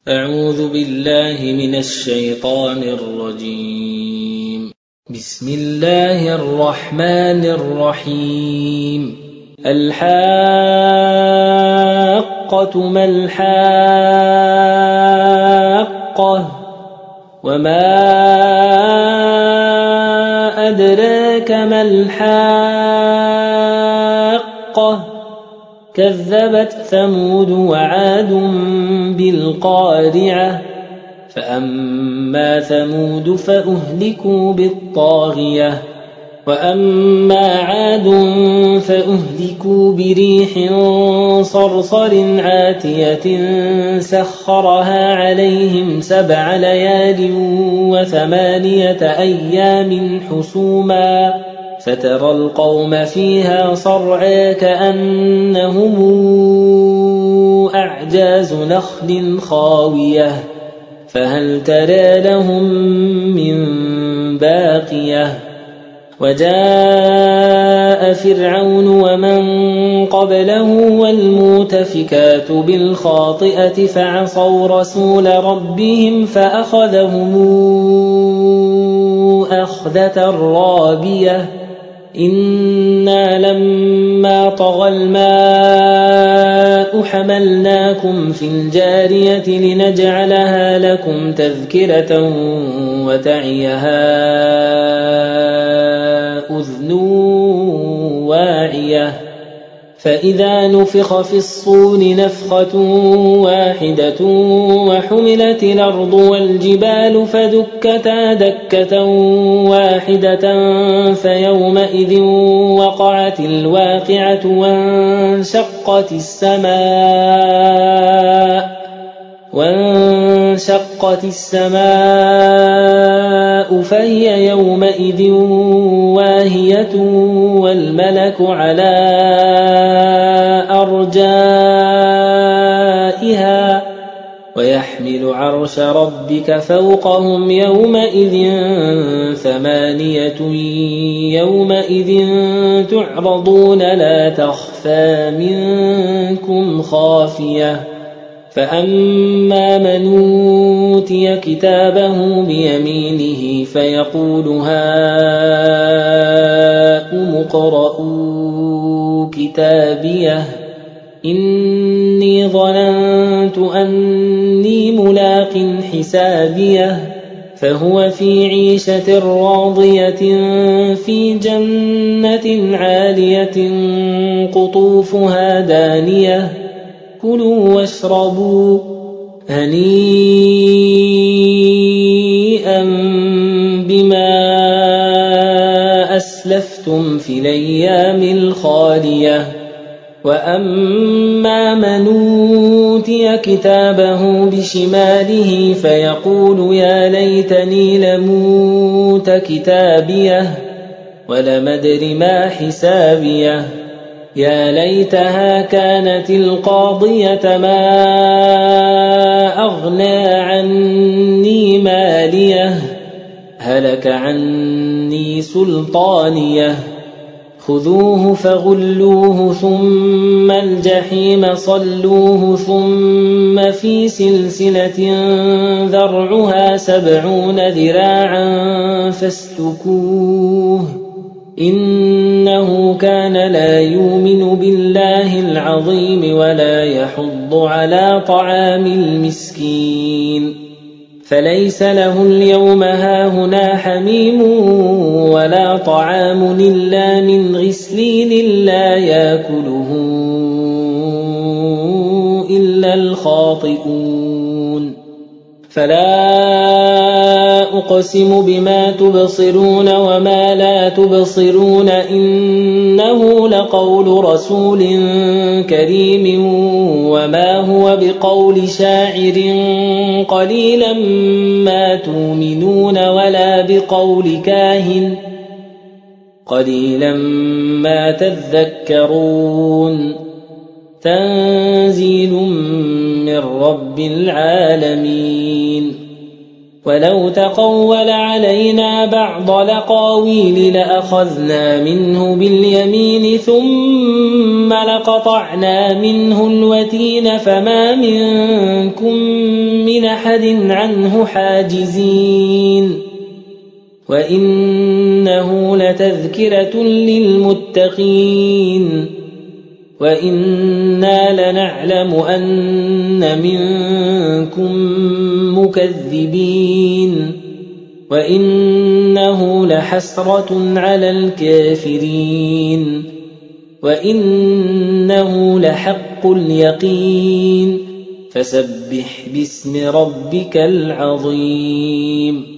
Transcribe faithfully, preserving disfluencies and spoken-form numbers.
أعوذ بالله من الشيطان الرجيم. بسم الله الرحمن الرحيم. الحاقة ما الحاقة وما أدراك ما الحاقة كذبت ثمود وعاد بالقارعة فأما ثمود فأهلكوا بالطاغية وأما عاد فأهلكوا بريح صرصر عاتية سخرها عليهم سبع ليال وثمانية أيام حسوما فترى القوم فيها صرعى كأنهم أعجاز نخل خاوية فهل ترى لهم من باقية وجاء فرعون ومن قبله والمؤتفكات بالخاطئة فعصوا رسول ربهم فأخذهم أخذة رابية إنا لما طغى الماء حملناكم في الجارية لنجعلها لكم تذكرة وتعيها أذن واعية فإذا نفخ في الصور نفخة واحدة وحملت الأرض والجبال فدكتا دكة واحدة فيومئذ وقعت الواقعة وانشقت السماء وانشقت السماء فهي يومئذ واهية والملك على أرجائها ويحمل عرش ربك فوقهم يومئذ ثمانية يومئذ تعرضون لا تخفى منكم خافية فأما من أوتي كتابه بيمينه فيقول هاؤم اقرءوا كتابيه إني ظننت أني ملاق حسابيه فهو في عيشة راضية في جنة عالية قطوفها دانية كلوا واشربوا هنيئا بما أسلفتم في الأيام الخالية وأما من أوتي كتابه بشماله فيقول يا ليتني لموت كتابيه ولم أدر ما حسابيه يا ليتها كانت القاضية ما أغنى عني ماليه هلك عني سلطانيه خذوه فغلوه ثم الجحيم صلوه ثم في سلسلة ذرعها سبعون ذراعا فاسلكوه إنه كان لا يؤمن بالله العظيم ولا يحض على طعام المسكين فليس له اليوم هاهنا حميم ولا طعام إلا من غسلين لا يأكله إلا الخاطئون فلا أقسم بما تبصرون وما لا تبصرون إنه لقول رسول كريم وما هو بقول شاعر قليلا ما تؤمنون ولا بقول كاهن قليلا ما تذكرون تنزيل من رب العالمين ولو تقول علينا بعض الأقاويل لأخذنا منه باليمين ثم لقطعنا منه الوتين فما منكم من أحد عنه حاجزين وإنه لتذكرة للمتقين وإنا لنعلم أن منكم مكذبين وإنه لحسرة على الكافرين وإنه لحق اليقين فسبح باسم ربك العظيم.